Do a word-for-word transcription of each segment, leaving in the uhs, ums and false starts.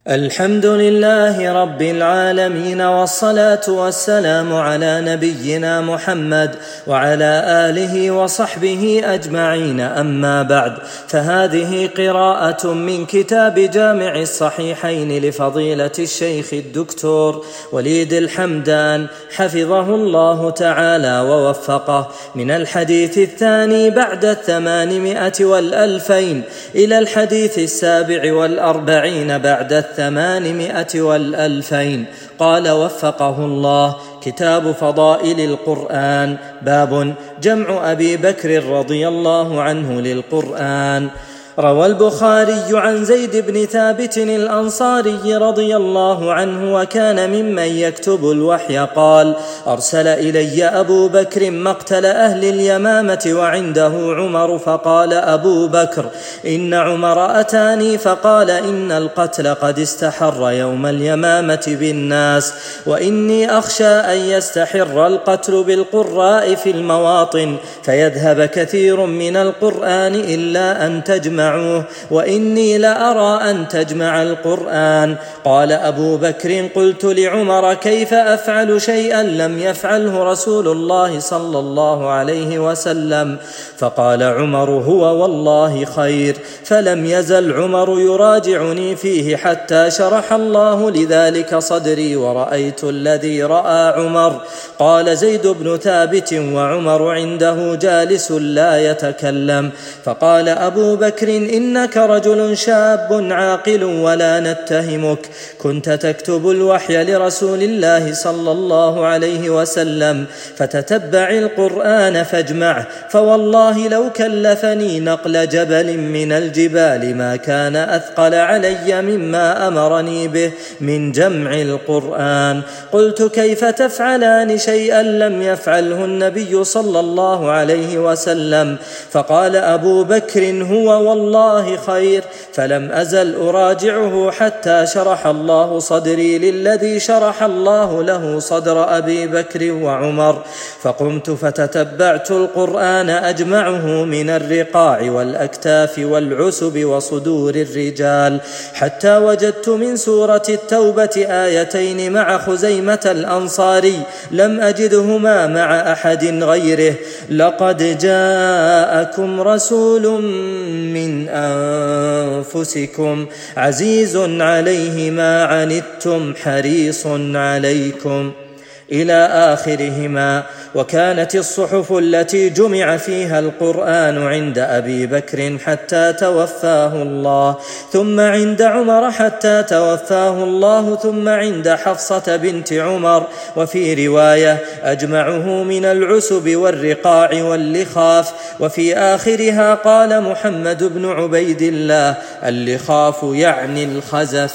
الحمد لله رب العالمين، والصلاة والسلام على نبينا محمد وعلى آله وصحبه أجمعين. أما بعد، فهذه قراءة من كتاب جامع الصحيحين لفضيلة الشيخ الدكتور وليد الحمدان حفظه الله تعالى ووفقه، من الحديث الثاني بعد الثمانمائة والألفين إلى الحديث السابع والأربعين بعد الثمانمائة والألفين. قال وفقه الله: كتاب فضائل القرآن. باب جمع أبي بكر رضي الله عنه للقرآن. روى البخاري عن زيد بن ثابت الأنصاري رضي الله عنه، وكان ممن يكتب الوحي، قال: أرسل إلي أبو بكر مقتل أهل اليمامة وعنده عمر، فقال أبو بكر: إن عمر أتاني فقال: إن القتل قد استحر يوم اليمامة بالناس، وإني أخشى أن يستحر القتل بالقراء في المواطن فيذهب كثير من القرآن إلا أن تجمع، وإني لأرى أن تجمع القرآن. قال أبو بكر: قلت لعمر: كيف أفعل شيئا لم يفعله رسول الله صلى الله عليه وسلم؟ فقال عمر: هو والله خير. فلم يزل عمر يراجعني فيه حتى شرح الله لذلك صدري، ورأيت الذي رأى عمر. قال زيد بن ثابت: وعمر عنده جالس لا يتكلم، فقال أبو بكر: إنك رجل شاب عاقل ولا نتهمك، كنت تكتب الوحي لرسول الله صلى الله عليه وسلم، فتتبع القرآن فاجمعه، فوالله لو كلفني نقل جبل من الجبال ما كان أثقل علي مما أمرني به من جمع القرآن. قلت: كيف تفعلان شيئا لم يفعله النبي صلى الله عليه وسلم؟ فقال أبو بكر: هو والله خير. فلم أزل أراجعه حتى شرح الله صدري للذي شرح الله له صدر أبي بكر وعمر، فقمت فتتبعت القرآن أجمعه من الرقاع والأكتاف والعسب وصدور الرجال، حتى وجدت من سورة التوبة آيتين مع خزيمة الأنصاري لم أجدهما مع أحد غيره: لقد جاءكم رسول من أنفسكم عزيز عليه ما عنتم حريص عليكم، إلى آخرهما. وكانت الصحف التي جمع فيها القرآن عند أبي بكر حتى توفاه الله، ثم عند عمر حتى توفاه الله، ثم عند حفصة بنت عمر. وفي رواية: أجمعه من العسب والرقاع واللخاف. وفي آخرها قال محمد بن عبيد الله: اللخاف يعني الخزف.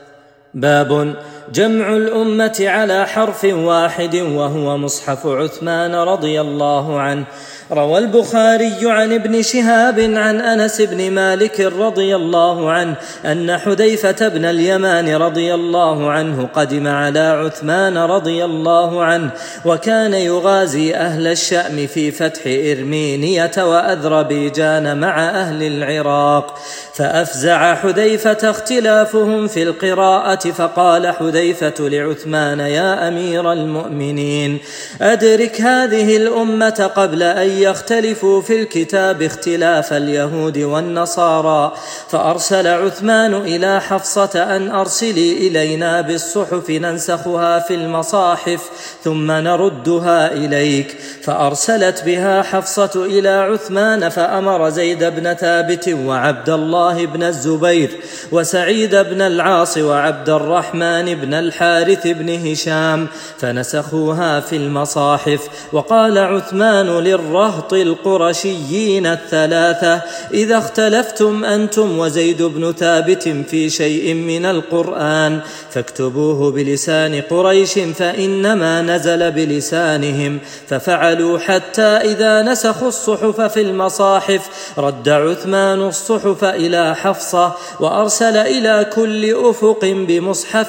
باب جمع الأمة على حرف واحد، وهو مصحف عثمان رضي الله عنه. روى البخاري عن ابن شهاب عن أنس بن مالك رضي الله عنه أن حذيفة بن اليمان رضي الله عنه قدم على عثمان رضي الله عنه، وكان يغازي أهل الشأم في فتح إرمينية وأذربيجان مع أهل العراق، فأفزع حذيفة اختلافهم في القراءة، فقال حذيفة لعثمان: يا أمير المؤمنين، أدرك هذه الأمة قبل أن يختلفوا في الكتاب اختلاف اليهود والنصارى. فأرسل عثمان إلى حفصة أن أرسلي إلينا بالصحف ننسخها في المصاحف ثم نردها إليك. فأرسلت بها حفصة إلى عثمان، فأمر زيد بن ثابت وعبد الله بن الزبير وسعيد بن العاص وعبد الرحمن بن الحارث بن هشام فنسخوها في المصاحف. وقال عثمان للرهط القرشيين الثلاثة: إذا اختلفتم أنتم وزيد بن ثابت في شيء من القرآن فاكتبوه بلسان قريش، فإنما نزل بلسانهم. ففعلوا حتى إذا نسخوا الصحف في المصاحف رد عثمان الصحف إلى حفصة، وأرسل إلى كل أفق بمصحف من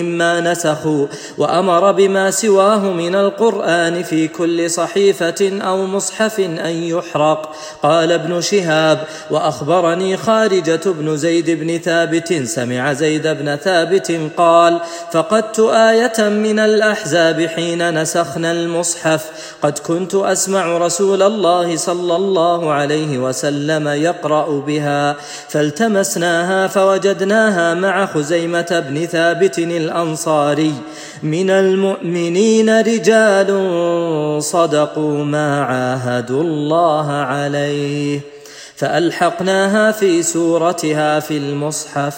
مما نسخوا، وأمر بما سواه من القرآن في كل صحيفة أو مصحف أن يحرق. قال ابن شهاب: وأخبرني خارجة بن زيد بن ثابت سمع زيد بن ثابت قال: فقدت آية من الأحزاب حين نسخنا المصحف، قد كنت أسمع رسول الله صلى الله عليه وسلم يقرأ بها، فالتمسناها فوجدناها مع خزيمة بن ثابت الأنصاري: من المؤمنين رجال صدقوا ما عاهدوا الله عليه، فألحقناها في سورتها في المصحف.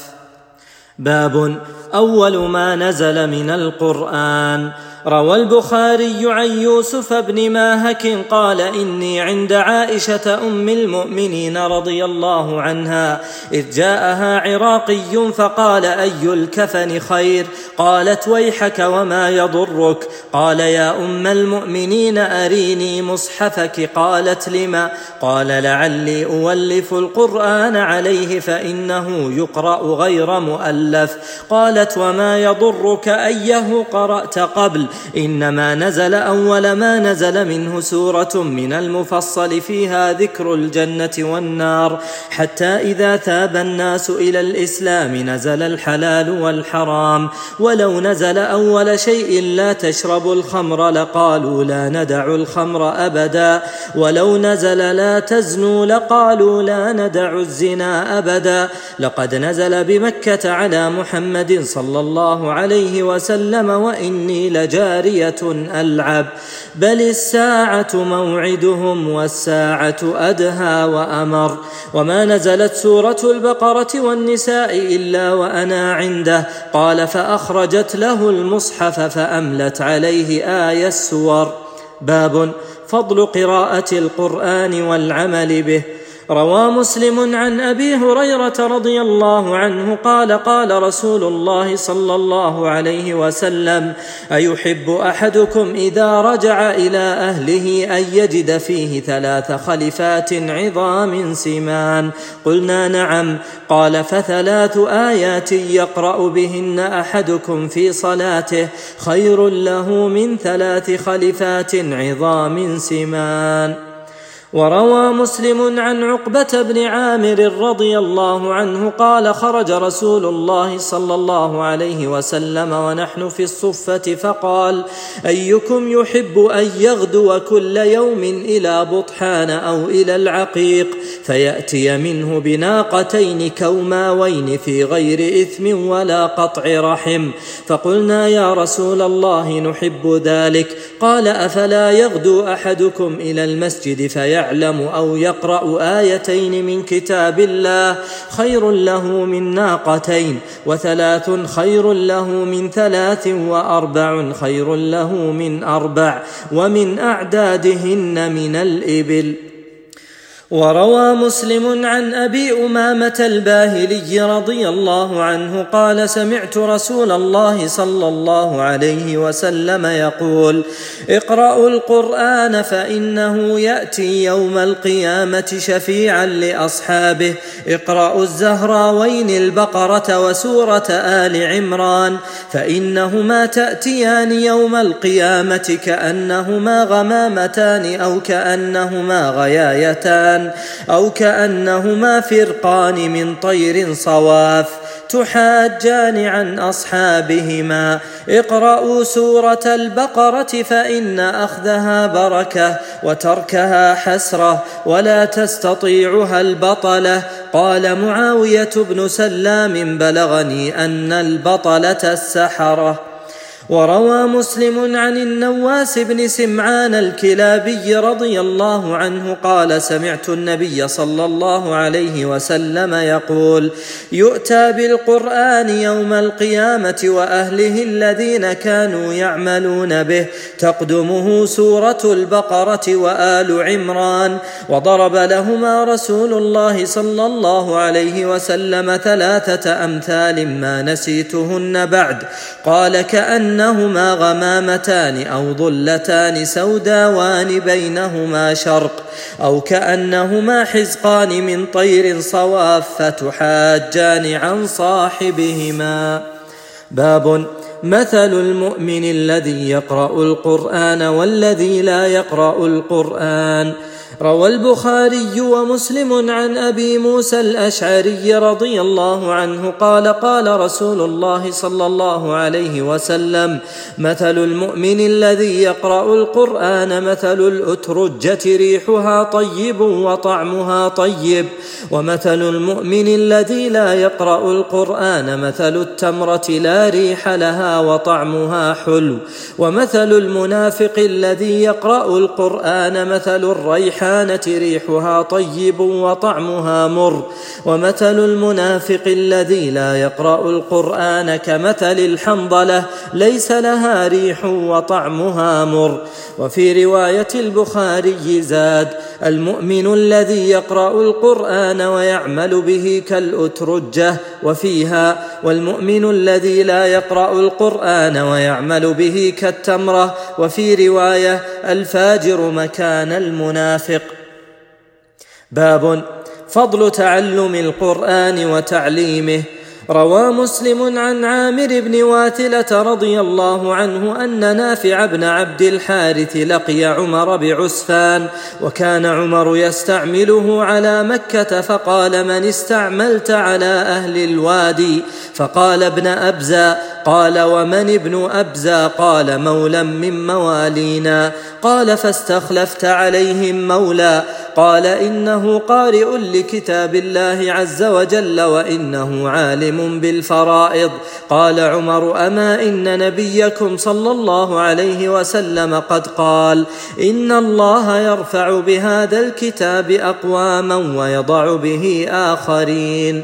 باب أول ما نزل من القرآن. روى البخاري عن يوسف بن ماهك قال: إني عند عائشة أم المؤمنين رضي الله عنها إذ جاءها عراقي فقال: أي الكفن خير؟ قالت: ويحك وما يضرك؟ قال: يا أم المؤمنين أريني مصحفك. قالت: لما؟ قال: لعلي أولف القرآن عليه فإنه يقرأ غير مؤلف. قالت: وما يضرك أيه قرأت قبل؟ إنما نزل أول ما نزل منه سورة من المفصل فيها ذكر الجنة والنار، حتى إذا ثاب الناس إلى الإسلام نزل الحلال والحرام. ولو نزل أول شيء لا تشربوا الخمر لقالوا لا ندع الخمر أبدا، ولو نزل لا تزنوا لقالوا لا ندع الزنا أبدا. لقد نزل بمكة على محمد صلى الله عليه وسلم: وإني لجارية ألعب، بل الساعة موعدهم والساعة أدهى وأمر. وما نزلت سورة البقرة والنساء إلا وأنا عنده. قال: فأخرجت له المصحف فأملت عليه آية السور. باب فضل قراءة القرآن والعمل به. روى مسلم عن أبي هريرة رضي الله عنه قال: قال رسول الله صلى الله عليه وسلم: أيحب أحدكم إذا رجع إلى أهله أن يجد فيه ثلاث خلفات عظام سمان؟ قلنا: نعم. قال: فثلاث آيات يقرأ بهن أحدكم في صلاته خير له من ثلاث خلفات عظام سمان. وروى مسلم عن عقبة بن عامر رضي الله عنه قال: خرج رسول الله صلى الله عليه وسلم ونحن في الصفة فقال: أيكم يحب أن يغدو كل يوم إلى بطحان أو إلى العقيق فيأتي منه بناقتين كوماوين في غير إثم ولا قطع رحم؟ فقلنا: يا رسول الله نحب ذلك. قال: أفلا يغدو أحدكم إلى المسجد فيأتي يعلم أو يقرأ آيتين من كتاب الله خير له من ناقتين، وثلاث خير له من ثلاث، وأربع خير له من أربع، ومن أعدادهن من الإبل. وروى مسلم عن أبي أمامة الباهلي رضي الله عنه قال: سمعت رسول الله صلى الله عليه وسلم يقول: اقرأوا القرآن فإنه يأتي يوم القيامة شفيعا لأصحابه. اقرأوا الزهراوين البقرة وسورة آل عمران فإنهما تأتيان يوم القيامة كأنهما غمامتان أو كأنهما غيايتان أو كأنهما فرقان من طير صواف تحاجان عن أصحابهما. اقرأوا سورة البقرة فإن أخذها بركة وتركها حسرة ولا تستطيعها البطلة. قال معاوية بن سلام: بلغني أن البطلة السحرة. وروى مسلم عن النواس بن سمعان الكلابي رضي الله عنه قال: سمعت النبي صلى الله عليه وسلم يقول: يؤتى بالقرآن يوم القيامة وأهله الذين كانوا يعملون به، تقدمه سورة البقرة وآل عمران. وضرب لهما رسول الله صلى الله عليه وسلم ثلاثة أمثال ما نسيتهن بعد. قال: كأن إنهما غمامتان أو ظلتان سوداوان بينهما شرق، أو كأنهما حزقان من طير صواف فتحاجان عن صاحبهما. باب مثل المؤمن الذي يقرأ القرآن والذي لا يقرأ القرآن. روى البخاري ومسلم عن أبي موسى الأشعري رضي الله عنه قال قال رسول الله صلى الله عليه وسلم: مثل المؤمن الذي يقرأ القرآن مثل الأترجة ريحها طيب وطعمها طيب، ومثل المؤمن الذي لا يقرأ القرآن مثل التمرة لا ريح لها وطعمها حلو، ومثل المنافق الذي يقرأ القرآن مثل الريحانة ريحها طيب وطعمها مر، ومثل المنافق الذي لا يقرأ القرآن كمثل الحنظلة ليس لها ريح وطعمها مر. وفي رواية البخاري زاد: المؤمن الذي يقرأ القرآن ويعمل به كالأترجة، وفيها: والمؤمن الذي لا يقرأ القرآن ويعمل به كالتمرة، وفي رواية: الفاجر مكان المنافق. باب فضل تعلم القرآن وتعليمه. روى مسلم عن عامر بن واثلة رضي الله عنه أن نافع بن عبد الحارث لقي عمر بعسفان، وكان عمر يستعمله على مكة، فقال: من استعملت على أهل الوادي؟ فقال: ابن أبزة. قال: ومن ابن أبزة؟ قال: مولى من موالينا. قال: فاستخلفت عليهم مولى؟ قال: إنه قارئ لكتاب الله عز وجل وإنه عالم بالفرائض. قال عمر: أما إن نبيكم صلى الله عليه وسلم قد قال: إن الله يرفع بهذا الكتاب أقواما ويضع به آخرين.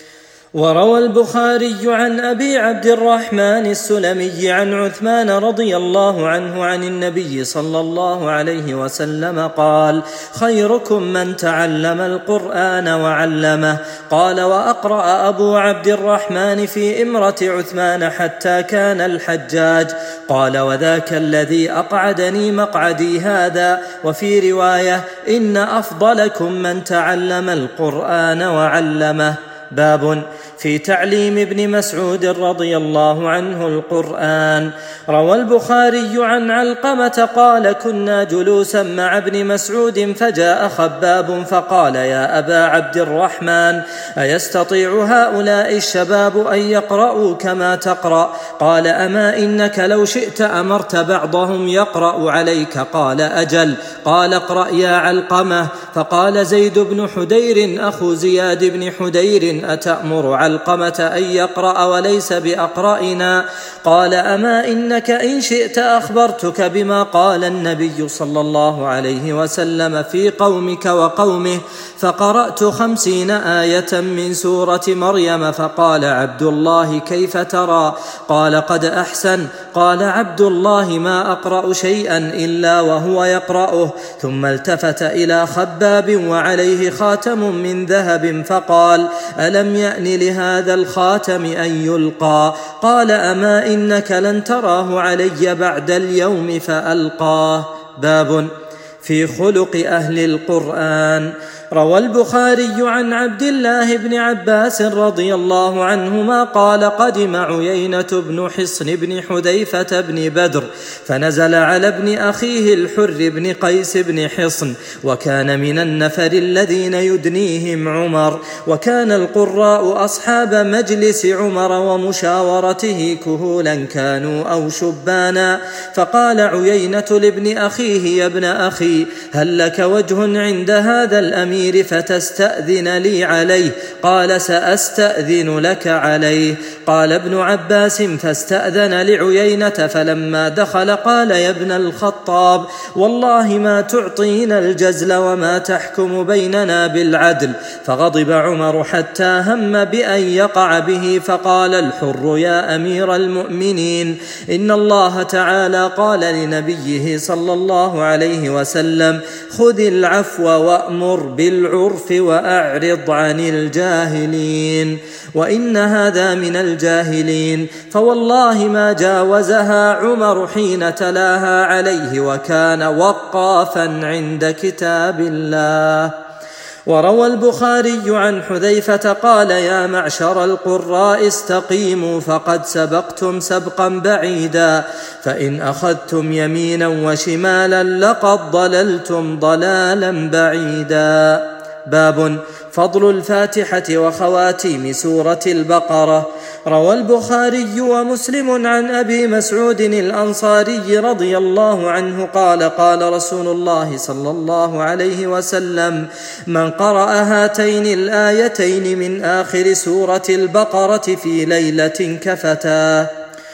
وروى البخاري عن أبي عبد الرحمن السلمي عن عثمان رضي الله عنه عن النبي صلى الله عليه وسلم قال: خيركم من تعلم القرآن وعلمه. قال: وأقرأ أبو عبد الرحمن في إمرة عثمان حتى كان الحجاج. قال: وذاك الذي أقعدني مقعدي هذا. وفي رواية: إن أفضلكم من تعلم القرآن وعلمه. باب في تعليم ابن مسعود رضي الله عنه القرآن. روى البخاري عن علقمة قال: كنا جلوسا مع ابن مسعود فجاء خباب فقال: يا أبا عبد الرحمن، أيستطيع هؤلاء الشباب أن يقرأوا كما تقرأ؟ قال: أما إنك لو شئت أمرت بعضهم يقرأ عليك. قال: أجل. قال: اقرأ يا علقمة. فقال زيد بن حدير أخو زياد بن حدير: أتأمر علقمة أن يقرأ وليس بأقرأنا؟ قال: أما إنك إن شئت أخبرتك بما قال النبي صلى الله عليه وسلم في قومك وقومه. فقرأت خمسين آية من سورة مريم. فقال عبد الله: كيف ترى؟ قال: قد أحسن. قال عبد الله: ما أقرأ شيئا إلا وهو يقرأه. ثم التفت إلى خباب وعليه خاتم من ذهب فقال: ألم يأن لهذا الخاتم أن يلقى؟ قال: أما إنك لن تراه علي بعد اليوم فألقاه. باب في خلق أهل القرآن. روى البخاري عن عبد الله بن عباس رضي الله عنهما قال: قدم عيينة بن حصن بن حذيفة بن بدر، فنزل على ابن أخيه الحر بن قيس بن حصن، وكان من النفر الذين يدنيهم عمر، وكان القراء أصحاب مجلس عمر ومشاورته كهولا كانوا أو شبانا. فقال عيينة لابن أخيه: يا ابن أخي، هل لك وجه عند هذا الأمير فتستأذن لي عليه؟ قال: سأستأذن لك عليه. قال ابن عباس: فاستأذن لعيينة، فلما دخل قال: يا ابن الخطاب، والله ما تعطينا الجزل وما تحكم بيننا بالعدل. فغضب عمر حتى هم بأن يقع به. فقال الحر: يا أمير المؤمنين، إن الله تعالى قال لنبيه صلى الله عليه وسلم: خذ العفو وأمر بالعرف وأعرض عن الجاهلين. وإن هذا من الجاهلين. فوالله ما جاوزها عمر حين تلاها عليه، وكان وقافا عند كتاب الله. وروى البخاري عن حذيفة قال: يا معشر القراء استقيموا فقد سبقتم سبقا بعيدا، فإن أخذتم يمينا وشمالا لقد ضللتم ضلالا بعيدا. باب فضل الفاتحة وخواتيم سورة البقرة. روى البخاري ومسلم عن أبي مسعود الأنصاري رضي الله عنه قال: قال رسول الله صلى الله عليه وسلم: من قرأ هاتين الآيتين من آخر سورة البقرة في ليلة كفتاه.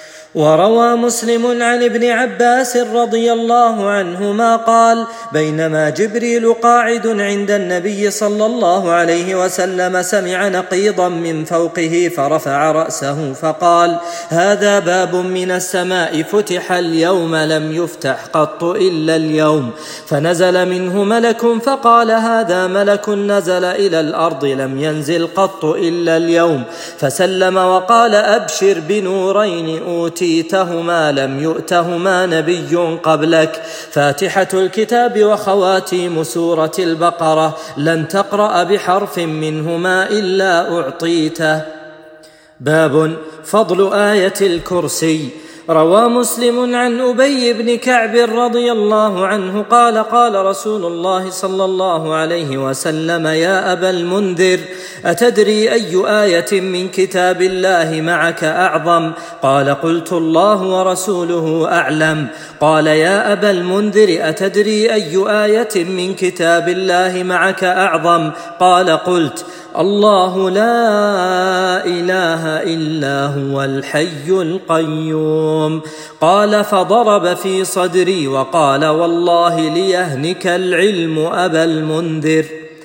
وروى مسلم عن ابن عباس رضي الله عنهما قال: بينما جبريل قاعد عند النبي صلى الله عليه وسلم سمع نقيضا من فوقه فرفع رأسه فقال: هذا باب من السماء فتح اليوم لم يفتح قط إلا اليوم، فنزل منه ملك فقال: هذا ملك نزل إلى الأرض لم ينزل قط إلا اليوم، فسلم وقال: أبشر بنورين أوتي أوتيتهما لم يؤتهما نبي قبلك، فاتحة الكتاب وخواتيم سورة البقرة، لن تقرأ بحرف منهما إلا أعطيته. باب فضل آية الكرسي. روى مسلم عن أبي بن كعب رضي الله عنه قال: قال رسول الله صلى الله عليه وسلم: يا أبا المنذر، أتدري أي آية من كتاب الله معك أعظم؟ قال: قلت: الله ورسوله أعلم. قال: يا أبا المنذر، أتدري أي آية من كتاب الله معك أعظم؟ قال: قلت: الله لا إله إلا هو الحي القيوم. قال: فضرب في صدري وقال: والله ليهنك العلم أبا المنذر.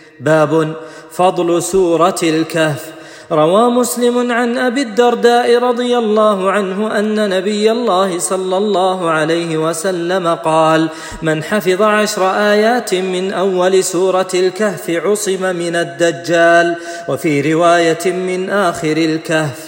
باب فضل سورة الكهف. روى مسلم عن أبي الدرداء رضي الله عنه أن نبي الله صلى الله عليه وسلم قال: من حفظ عشر آيات من أول سورة الكهف عصم من الدجال. وفي رواية من آخر الكهف.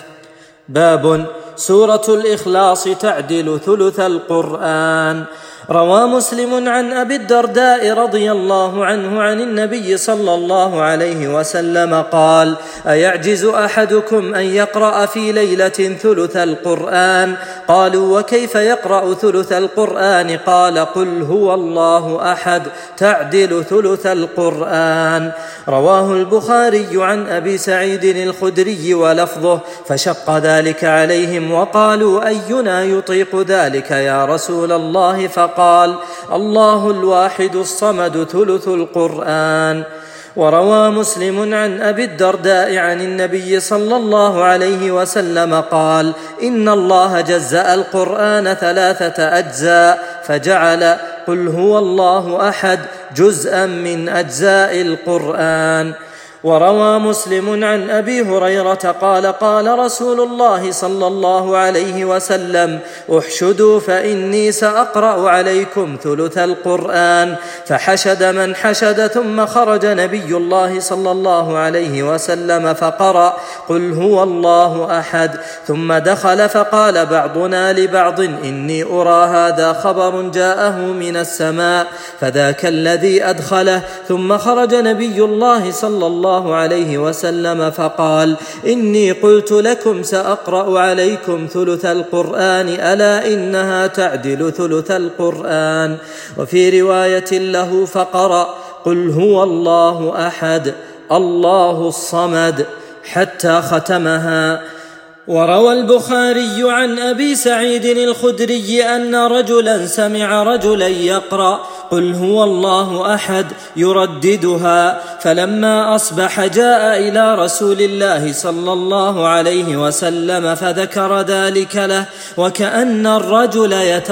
باب سورة الإخلاص تعدل ثلث القرآن. روى مسلم عن أبي الدرداء رضي الله عنه عن النبي صلى الله عليه وسلم قال: أيعجز أحدكم أن يقرأ في ليلة ثلث القرآن؟ قالوا: وكيف يقرأ ثلث القرآن؟ قال: قل هو الله أحد تعدل ثلث القرآن. رواه البخاري عن أبي سعيد الخدري ولفظه: فشق ذلك عليهم وقالوا: أينا يطيق ذلك يا رسول الله؟ فقال: قال: الله الواحد الصمد ثلث القرآن. وروى مسلم عن أبي الدرداء عن النبي صلى الله عليه وسلم قال: إن الله جزأ القرآن ثلاثة أجزاء فجعل قل هو الله أحد جزءا من أجزاء القرآن. وروى مسلم عن أبي هريرة قال: قال رسول الله صلى الله عليه وسلم: احشدوا فإني سأقرأ عليكم ثلث القرآن. فحشد من حشد، ثم خرج نبي الله صلى الله عليه وسلم فقرأ: قل هو الله أحد. ثم دخل فقال بعضنا لبعض: إني أرى هذا خبر جاءه من السماء، فذاك الذي أدخله. ثم خرج نبي الله صلى الله عليه وسلم فقال: إني قلت لكم سأقرأ عليكم ثلث القرآن، ألا إنها تعدل ثلث القرآن. وفي رواية له: فقرأ: قل هو الله أحد الله الصمد، حتى ختمها. وروى البخاري عن أبي سعيد الخدري أن رجلا سمع رجلا يقرأ: قل هو الله أحد يرددها، فلما أصبح جاء إلى رسول الله صلى الله عليه وسلم فذكر ذلك له، وكأن الرجل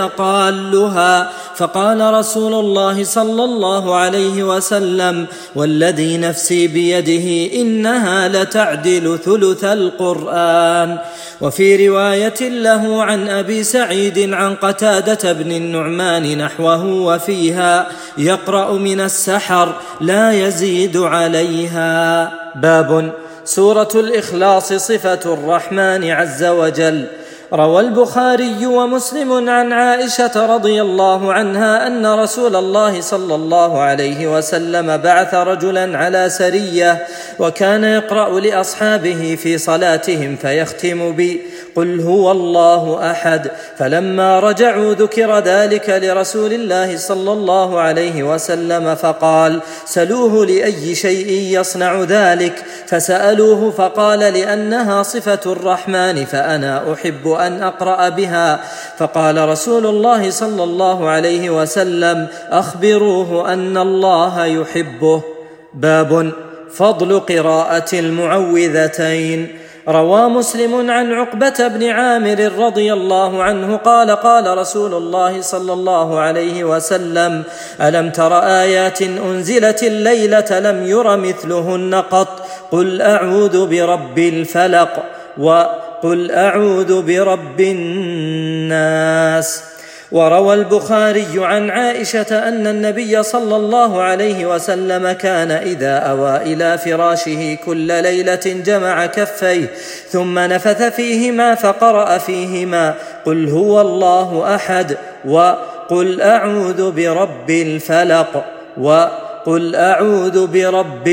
يتقالها، فقال رسول الله صلى الله عليه وسلم: والذي نفسي بيده إنها لتعدل ثلث القرآن. وفي رواية له عن أبي سعيد عن قتادة بن النعمان نحوه، وفيها: يقرأ من السحر لا يزيد عليها. باب سورة الإخلاص صفة الرحمن عز وجل. روى البخاري ومسلم عن عائشة رضي الله عنها أن رسول الله صلى الله عليه وسلم بعث رجلا على سرية، وكان يقرأ لأصحابه في صلاتهم فيختم بي قل هو الله أحد. فلما رجعوا ذكر ذلك لرسول الله صلى الله عليه وسلم فقال سلوه لأي شيء يصنع ذلك، فسألوه فقال لأنها صفة الرحمن فأنا أحب أن أقرأ بها. فقال رسول الله صلى الله عليه وسلم أخبروه أن الله يحبه. باب فضل قراءة المعوذتين. روى مسلم عن عقبة بن عامر رضي الله عنه قال قال رسول الله صلى الله عليه وسلم ألم تر آيات أنزلت الليلة لم ير مثلهن قط قل أعوذ برب الفلق وقل أعوذ برب الناس. وروى البخاري عن عائشة أن النبي صلى الله عليه وسلم كان إذا أوى إلى فراشه كل ليلة جمع كفيه ثم نفث فيهما فقرأ فيهما قل هو الله أحد وقل أعوذ برب الفلق وقل أعوذ برب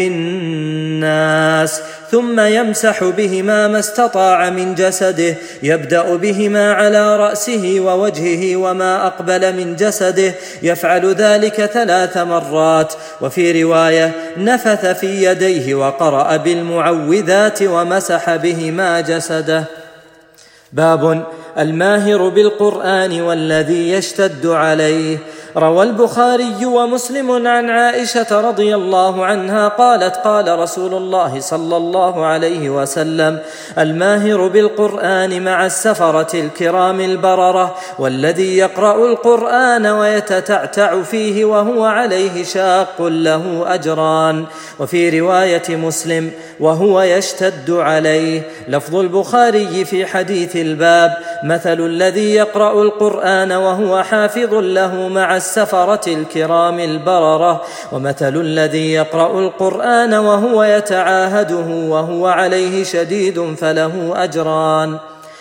الناس، ثم يمسح بهما ما استطاع من جسده، يبدأ بهما على رأسه ووجهه وما أقبل من جسده، يفعل ذلك ثلاث مرات. وفي رواية نفث في يديه وقرأ بالمعوذات ومسح بهما جسده. باب الماهر بالقرآن والذي يشتد عليه. روى البخاري ومسلم عن عائشة رضي الله عنها قالت قال رسول الله صلى الله عليه وسلم الماهر بالقرآن مع السفرة الكرام البررة، والذي يقرأ القرآن ويتتعتع فيه وهو عليه شاق له أجران. وفي رواية مسلم وهو يشتد عليه. لفظ البخاري في حديث الباب مثل الذي يقرأ القرآن وهو حافظ له مع السفرة الكرام البررة، ومثل الذي يقرأ القرآن وهو يتعاهده وهو عليه شديد فله أجران.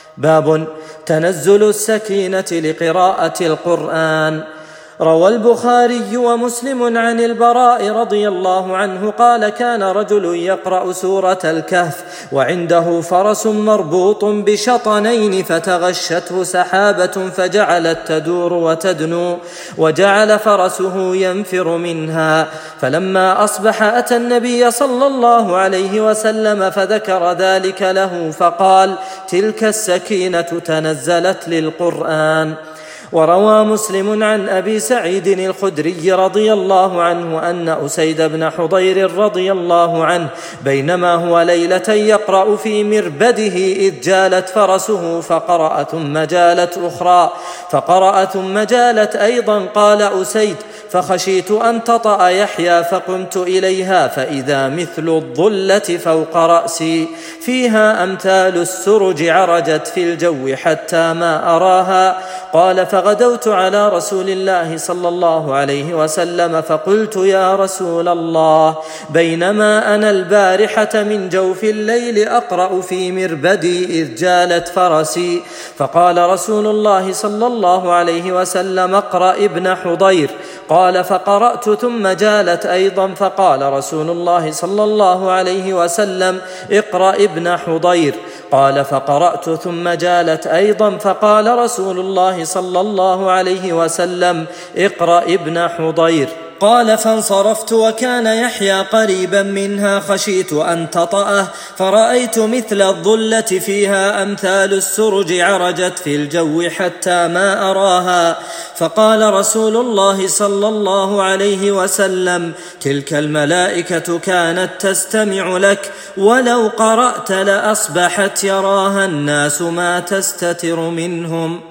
باب تنزل السكينة لقراءة القرآن. روى البخاري ومسلم عن البراء رضي الله عنه قال كان رجل يقرأ سورة الكهف وعنده فرس مربوط بشطنين فتغشته سحابة فجعلت تدور وتدنو وجعل فرسه ينفر منها. فلما أصبح أتى النبي صلى الله عليه وسلم فذكر ذلك له فقال تلك السكينة تنزلت للقرآن. وروى مسلم عن أبي سعيد الخدري رضي الله عنه أن أسيد بن حضير رضي الله عنه بينما هو ليلة يقرأ في مربده إذ جالت فرسه فقرأ ثم جالت أخرى فقرأ ثم جالت أيضا. قال أسيد فخشيت أن تطأ يحيى فقمت إليها فإذا مثل الظلة فوق رأسي فيها أمثال السرج عرجت في الجو حتى ما أراها. قال فغدوت على رسول الله صلى الله عليه وسلم فقلت يا رسول الله بينما أنا البارحة من جوف الليل أقرأ في مربدي إذ جالت فرسي. فقال رسول الله صلى الله عليه وسلم اقرأ ابن حضير. قال فقرأت ثم جالت أيضا. فقال رسول الله صلى الله عليه وسلم اقرأ ابن حضير. قال فقرأت ثم جالت أيضا. فقال رسول الله صلى الله عليه وسلم اقرأ ابن حضير. قال فانصرفت وكان يحيى قريبا منها خشيت أن تطأه فرأيت مثل الظلة فيها أمثال السرج عرجت في الجو حتى ما أراها. فقال رسول الله صلى الله عليه وسلم تلك الملائكة كانت تستمع لك ولو قرأت لأصبحت يراها الناس ما تستتر منهم.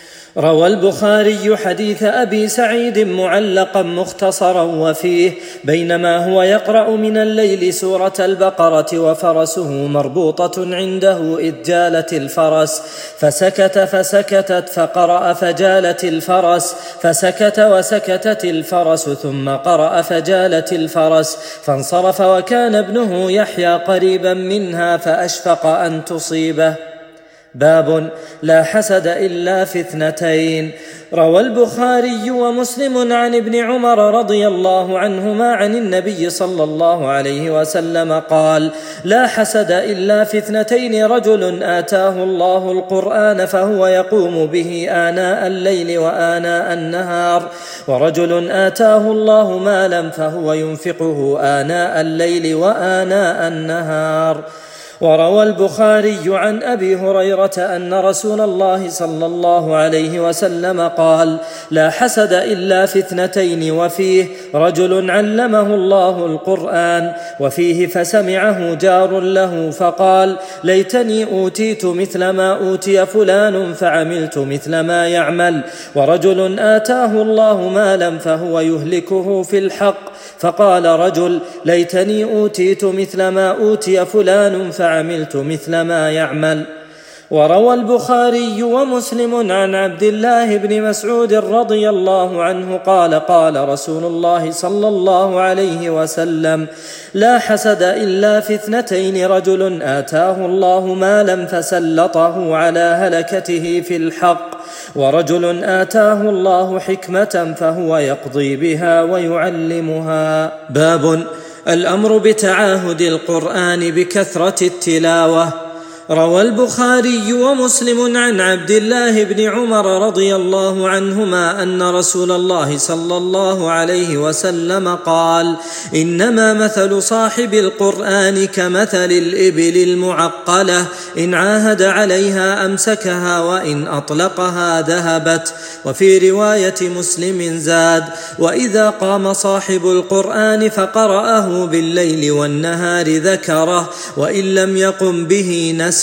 روى البخاري حديث أبي سعيد معلقا مختصرا وفيه بينما هو يقرأ من الليل سورة البقرة وفرسه مربوطة عنده إذ جالت الفرس فسكت فسكتت فقرأ فجالت الفرس فسكت وسكتت الفرس ثم قرأ فجالت الفرس فانصرف وكان ابنه يحيى قريبا منها فأشفق أن تصيبه. باب لا حسد إلا في اثنتين. روى البخاري ومسلم عن ابن عمر رضي الله عنهما عن النبي صلى الله عليه وسلم قال: لا حسد إلا في اثنتين: رجل آتاه الله القرآن فهو يقوم به آناء الليل وآناء النهار، ورجل آتاه الله مالا فهو ينفقه آناء الليل وآناء النهار. وروى البخاري عن أبي هريرة أن رسول الله صلى الله عليه وسلم قال: لا حسد إلا في اثنتين، وفيه رجل علمه الله القرآن، وفيه فسمعه جار له فقال: ليتني أوتيت مثل ما أوتي فلان فعملت مثل ما يعمل، ورجل آتاه الله مالا فهو يهلكه في الحق، فقال رجل: ليتني أوتيت مثل ما أوتي فلان فعملت مثل ما يعمل. وروى البخاري ومسلم عن عبد الله بن مسعود رضي الله عنه قال: قال رسول الله صلى الله عليه وسلم: لا حسد إلا في اثنتين: رجل آتاه الله مالا فسلطه على هلكته في الحق، ورجل آتاه الله حكمة فهو يقضي بها ويعلمها. باب الأمر بتعاهد القرآن بكثرة التلاوة. روى البخاري ومسلم عن عبد الله بن عمر رضي الله عنهما أن رسول الله صلى الله عليه وسلم قال: إنما مثل صاحب القرآن كمثل الإبل المعقلة، إن عاهد عليها أمسكها وإن أطلقها ذهبت. وفي رواية مسلم زاد: وإذا قام صاحب القرآن فقرأه بالليل والنهار ذكره، وإن لم يقم به نسيه.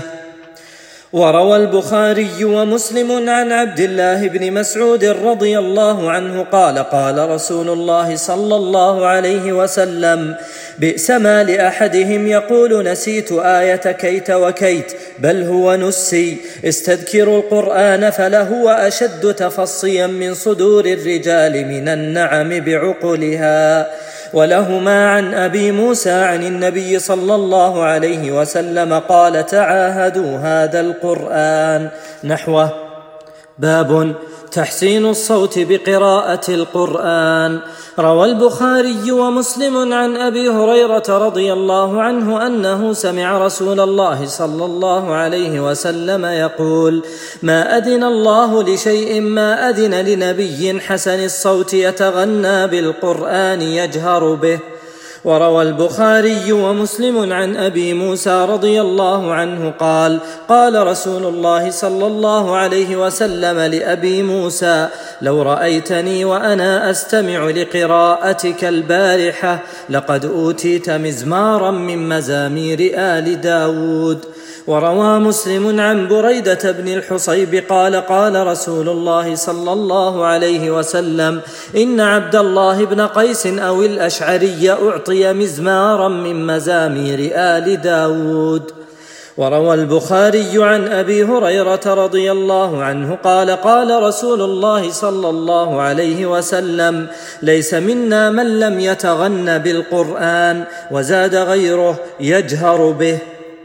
وروى البخاري ومسلم عن عبد الله بن مسعود رضي الله عنه قال: قال رسول الله صلى الله عليه وسلم: بئس ما لأحدهم يقول نسيت آية كيت وكيت، بل هو نسي. استذكروا القرآن فلهو أشد تفصيا من صدور الرجال من النعم بعقلها. ولهما عن أبي موسى عن النبي صلى الله عليه وسلم قال: تعاهدوا هذا القرآن نحوه. باب تحسين الصوت بقراءة القرآن. روى البخاري ومسلم عن أبي هريرة رضي الله عنه أنه سمع رسول الله صلى الله عليه وسلم يقول: ما أذن الله لشيء ما أذن لنبي حسن الصوت يتغنى بالقرآن يجهر به. وروى البخاري ومسلم عن أبي موسى رضي الله عنه قال: قال رسول الله صلى الله عليه وسلم لأبي موسى: لو رأيتني وأنا أستمع لقراءتك البارحة لقد أوتيت مزمارا من مزامير آل داود. وروى مسلم عن بريدة بن الحصيب قال: قال رسول الله صلى الله عليه وسلم: إن عبد الله بن قيس أو الأشعري أعطي مزمارا من مزامير آل داود. وروى البخاري عن أبي هريرة رضي الله عنه قال: قال رسول الله صلى الله عليه وسلم: ليس منا من لم يتغن بالقرآن. وزاد غيره: يجهر به.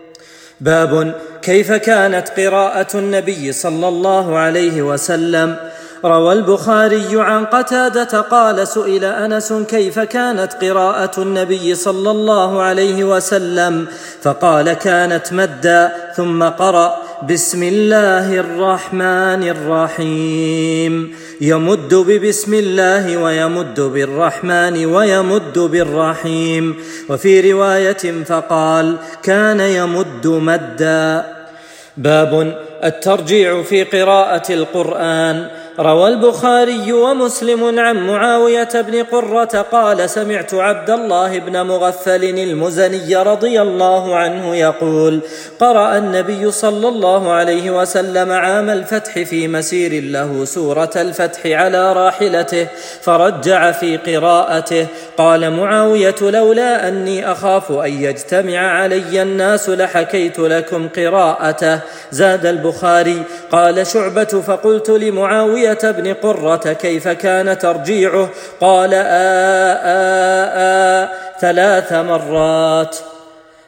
باب كيف كانت قراءة النبي صلى الله عليه وسلم. روى البخاري عن قتادة قال: سئل أنس: كيف كانت قراءة النبي صلى الله عليه وسلم؟ فقال: كانت مدا، ثم قرأ: بسم الله الرحمن الرحيم، يمد ببسم الله ويمد بالرحمن ويمد بالرحيم. وفي رواية فقال: كان يمد مدا. باب الترجيع في قراءة القرآن. روى البخاري ومسلم عن معاوية بن قرة قال: سمعت عبد الله بن مغفل المزني رضي الله عنه يقول: قرأ النبي صلى الله عليه وسلم عام الفتح في مسير له سورة الفتح على راحلته، فرجع في قراءته. قال معاوية: لولا أني أخاف أن يجتمع علي الناس لحكيت لكم قراءته. زاد البخاري: قال شعبة: فقلت لمعاوية بن قرة: كيف كان ترجيعه؟ قال: آآ آآ ثلاث مرات.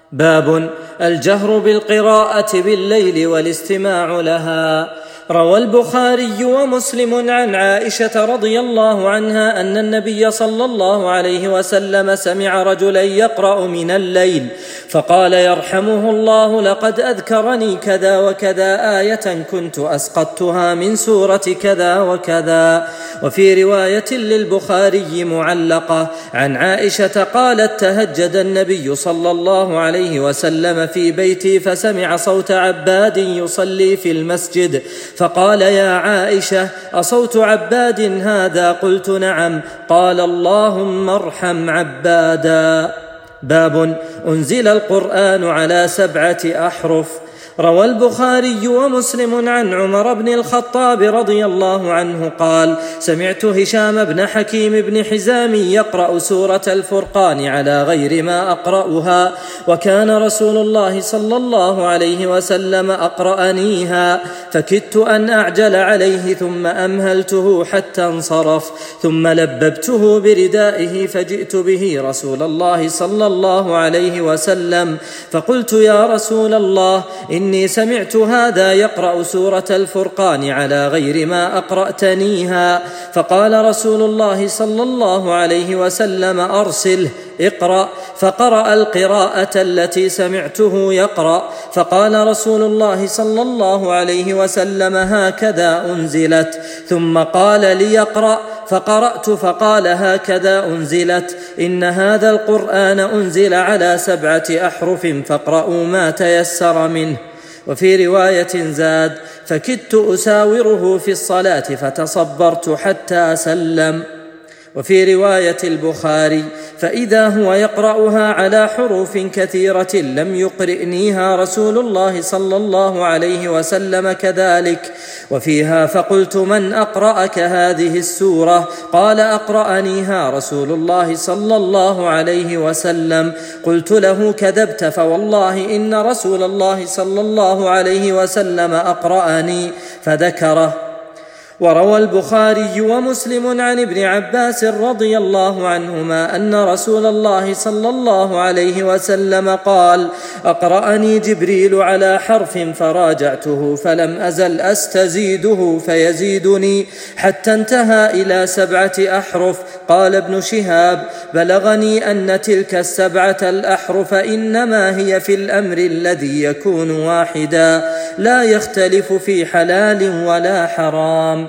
باب الجهر بالقراءة بالليل والاستماع لها. روى البخاري ومسلم عن عائشة رضي الله عنها أن النبي صلى الله عليه وسلم سمع رجلا يقرأ من الليل فقال يرحمه الله لقد أذكرني كذا وكذا آية كنت أسقطتها من سورة كذا وكذا. وفي رواية للبخاري معلقة عن عائشة قالت تهجد النبي صلى الله عليه وسلم في بيتي فسمع صوت عباد يصلي في المسجد فقال يا عائشة أصوت عباد هذا؟ قلت نعم. قال اللهم ارحم عبادا. باب أنزل القرآن على سبعة أحرف. روى البخاري ومسلم عن عمر بن الخطاب رضي الله عنه قال سمعت هشام بن حكيم بن حزام يقرأ سورة الفرقان على غير ما أقرأها وكان رسول الله صلى الله عليه وسلم أقرأنيها فكدت أن أعجل عليه ثم أمهلته حتى انصرف ثم لببته بردائه فجئت به رسول الله صلى الله عليه وسلم فقلت يا رسول الله إني سمعت هذا يقرأ سورة الفرقان على غير ما أقرأتنيها. فقال رسول الله صلى الله عليه وسلم أرسله اقرأ. فقرأ القراءة التي سمعته يقرأ فقال رسول الله صلى الله عليه وسلم هكذا أنزلت ثم قال ليقرأ فقرأت فقال هكذا أنزلت إن هذا القرآن أنزل على سبعة أحرف فاقرأوا ما تيسر منه. وفي رواية زاد فكدت أساوره في الصلاة فتصبرت حتى سلم. وفي رواية البخاري فإذا هو يقرأها على حروف كثيرة لم يقرئنيها رسول الله صلى الله عليه وسلم كذلك. وفيها فقلت من أقرأك هذه السورة؟ قال أقرأنيها رسول الله صلى الله عليه وسلم. قلت له كذبت فوالله إن رسول الله صلى الله عليه وسلم أقرأني فذكره. وروى البخاري ومسلم عن ابن عباس رضي الله عنهما أن رسول الله صلى الله عليه وسلم قال أقرأني جبريل على حرف فراجعته فلم أزل أستزيده فيزيدني حتى انتهى إلى سبعة أحرف. قال ابن شهاب بلغني أن تلك السبعة الأحرف إنما هي في الأمر الذي يكون واحدا لا يختلف في حلال ولا حرام.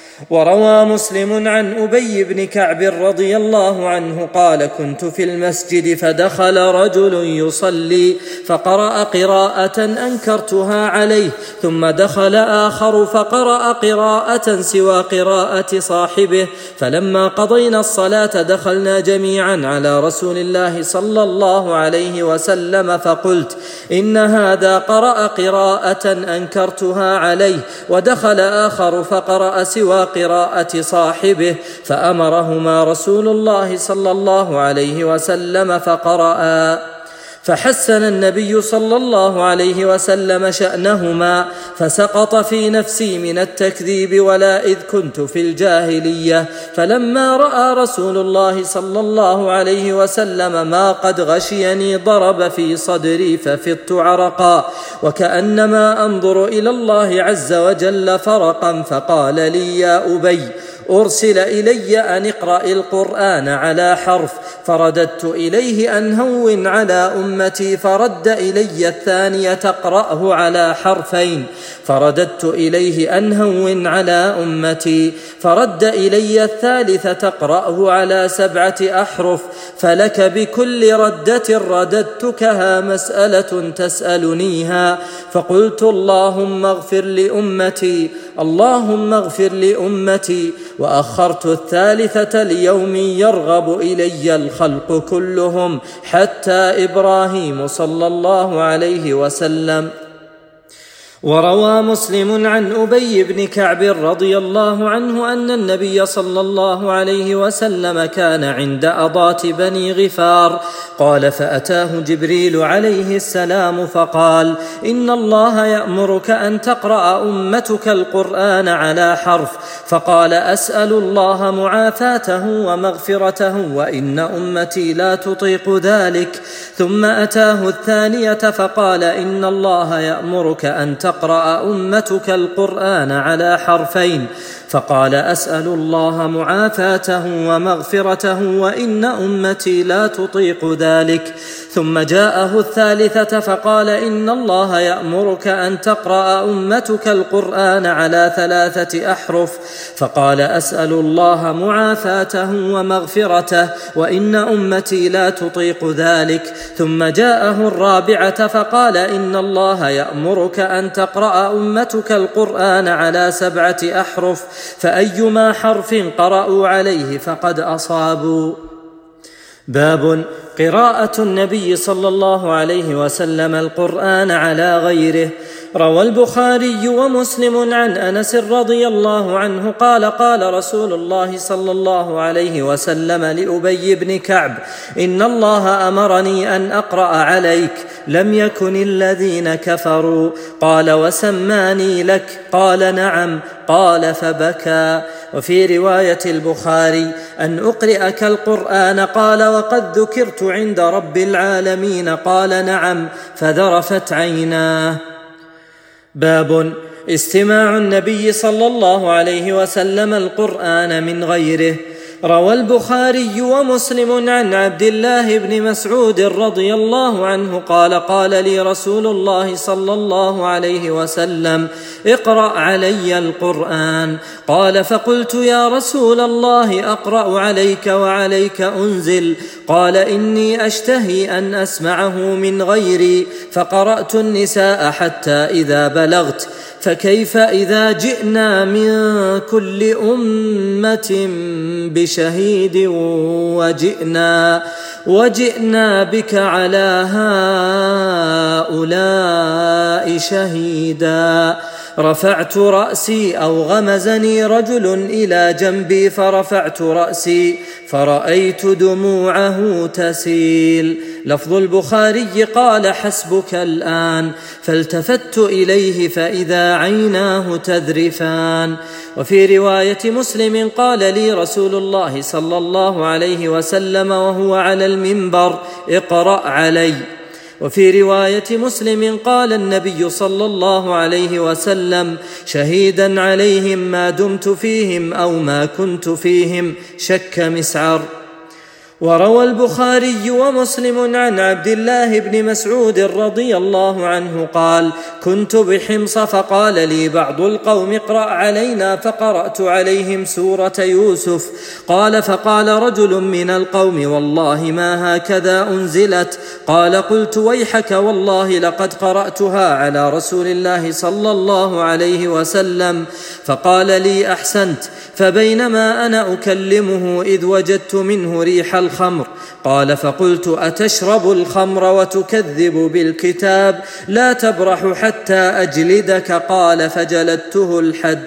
وروى مسلم عن أبي بن كعب رضي الله عنه قال كنت في المسجد فدخل رجل يصلي فقرأ قراءة أنكرتها عليه ثم دخل آخر فقرأ قراءة سوى قراءة صاحبه فلما قضينا الصلاة دخلنا جميعا على رسول الله صلى الله عليه وسلم فقلت إن هذا قرأ قراءة أنكرتها عليه ودخل آخر فقرأ سوى قراءة صاحبه فأمرهما رسول الله صلى الله عليه وسلم فقرأا فحسن النبي صلى الله عليه وسلم شأنهما فسقط في نفسي من التكذيب ولا إذ كنت في الجاهلية. فلما رأى رسول الله صلى الله عليه وسلم ما قد غشيني ضرب في صدري ففضت عرقا وكأنما أنظر إلى الله عز وجل فرقا فقال لي يا أبي أرسل إلي أن اقرأ القرآن على حرف فرددت إليه أن هون على أمتي فرد إلي الثانية تقرأه على حرفين فرددت إليه أن هون على أمتي فرد إلي الثالثة تقرأه على سبعة أحرف فلك بكل ردة رددتكها مسألة تسألنيها. فقلت اللهم اغفر لأمتي اللهم اغفر لأمتي وأخرت الثالثة ليوم يرغب إلي الخلق كلهم حتى إبراهيم صلى الله عليه وسلم. وروى مسلم عن أبي بن كعب رضي الله عنه أن النبي صلى الله عليه وسلم كان عند أضات بني غفار، قال: فأتاه جبريل عليه السلام فقال: إن الله يأمرك أن تقرأ أمتك القرآن على حرف، فقال: أسأل الله معافاته ومغفرته وإن أمتي لا تطيق ذلك. ثم أتاه الثانية فقال: إن الله يأمرك أن تقرأ أمتك القرآن على حرفين، فقال: أسأل الله معافاته ومغفرته وإن أمتي لا تطيق ذلك. ثم جاءه الثالثة فقال: إن الله يأمرك أن تقرأ أمتك القرآن على ثلاثة أحرف، فقال: أسأل الله معافاته ومغفرته وإن أمتي لا تطيق ذلك. ثم جاءه الرابعة فقال: إن الله يأمرك أن تقرأ أمتك القرآن على سبعة أحرف، فأيما حرف قرأوا عليه فقد أصابوا. باب قراءة النبي صلى الله عليه وسلم القرآن على غيره. روى البخاري ومسلم عن أنس رضي الله عنه قال: قال رسول الله صلى الله عليه وسلم لأبي بن كعب: إن الله أمرني أن أقرأ عليك، لم يكن الذين كفروا. قال: وسماني لك؟ قال: نعم. قال: فبكى. وفي رواية البخاري: أن أقرئك القرآن. قال: وقد ذكرت عند رب العالمين. قال: نعم. فذرفت عيناه. باب استماع النبي صلى الله عليه وسلم القرآن من غيره. روى البخاري ومسلم عن عبد الله بن مسعود رضي الله عنه قال: قال لي رسول الله صلى الله عليه وسلم: اقرأ علي القرآن. قال: فقلت: يا رسول الله، أقرأ عليك وعليك أنزل؟ قال: إني أشتهي أن أسمعه من غيري. فقرأت النساء حتى إذا بلغت: فكيف إذا جئنا من كل أمة بشهيد وجئنا, وجئنا بك على هؤلاء شهيدا. رفعت رأسي أو غمزني رجل إلى جنبي فرفعت رأسي فرأيت دموعه تسيل. لفظ البخاري: قال: حسبك الآن. فالتفت إليه فإذا عيناه تذرفان. وفي رواية مسلم: قال لي رسول الله صلى الله عليه وسلم وهو على المنبر: اقرأ علي. وفي رواية مسلم: قال النبي صلى الله عليه وسلم: شهيدا عليهم ما دمت فيهم أو ما كنت فيهم. شك مسعر. وروى البخاري ومسلم عن عبد الله بن مسعود رضي الله عنه قال: كنت بحمص فقال لي بعض القوم: اقرأ علينا، فقرأت عليهم سورة يوسف. قال: فقال رجل من القوم: والله ما هكذا أنزلت. قال: قلت: ويحك والله لقد قرأتها على رسول الله صلى الله عليه وسلم. فقال لي: أحسنت. فبينما أنا أكلمه إذ وجدت منه ريح الخمر. قال: فقلت: أتشرب الخمر وتكذب بالكتاب؟ لا تبرح حتى أجلدك. قال: فجلدته الحد.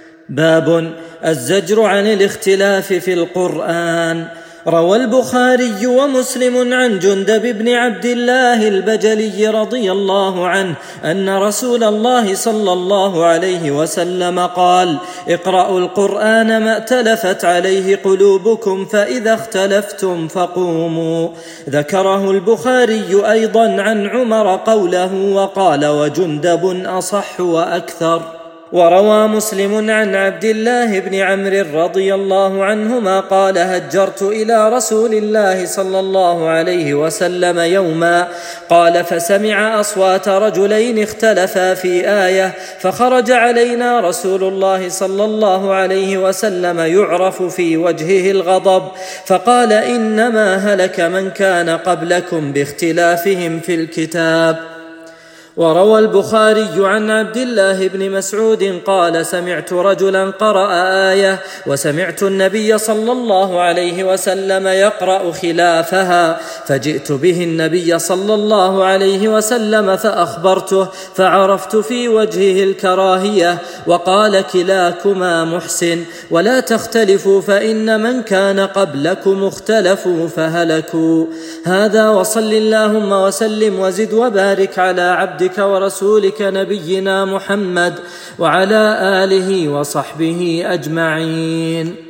باب الزجر عن الاختلاف في القرآن. روى البخاري ومسلم عن جندب بن عبد الله البجلي رضي الله عنه أن رسول الله صلى الله عليه وسلم قال: اقرأوا القرآن ما ائتلفت عليه قلوبكم، فإذا اختلفتم فقوموا. ذكره البخاري أيضا عن عمر قوله وقال: وجندب أصح وأكثر. وروى مسلم عن عبد الله بن عمرو رضي الله عنهما قال: هجرت إلى رسول الله صلى الله عليه وسلم يوما. قال: فسمع أصوات رجلين اختلفا في آية، فخرج علينا رسول الله صلى الله عليه وسلم يعرف في وجهه الغضب، فقال: إنما هلك من كان قبلكم باختلافهم في الكتاب. وروى البخاري عن عبد الله بن مسعود قال: سمعت رجلا قرأ آية وسمعت النبي صلى الله عليه وسلم يقرأ خلافها، فجئت به النبي صلى الله عليه وسلم فأخبرته، فعرفت في وجهه الكراهية، وقال: كلاكما محسن، ولا تختلفوا فإن من كان قبلكم اختلفوا فهلكوا. هذا، وصل اللهم وسلم وزد وبارك على عبدك ورسولك نبينا محمد وعلى آله وصحبه أجمعين.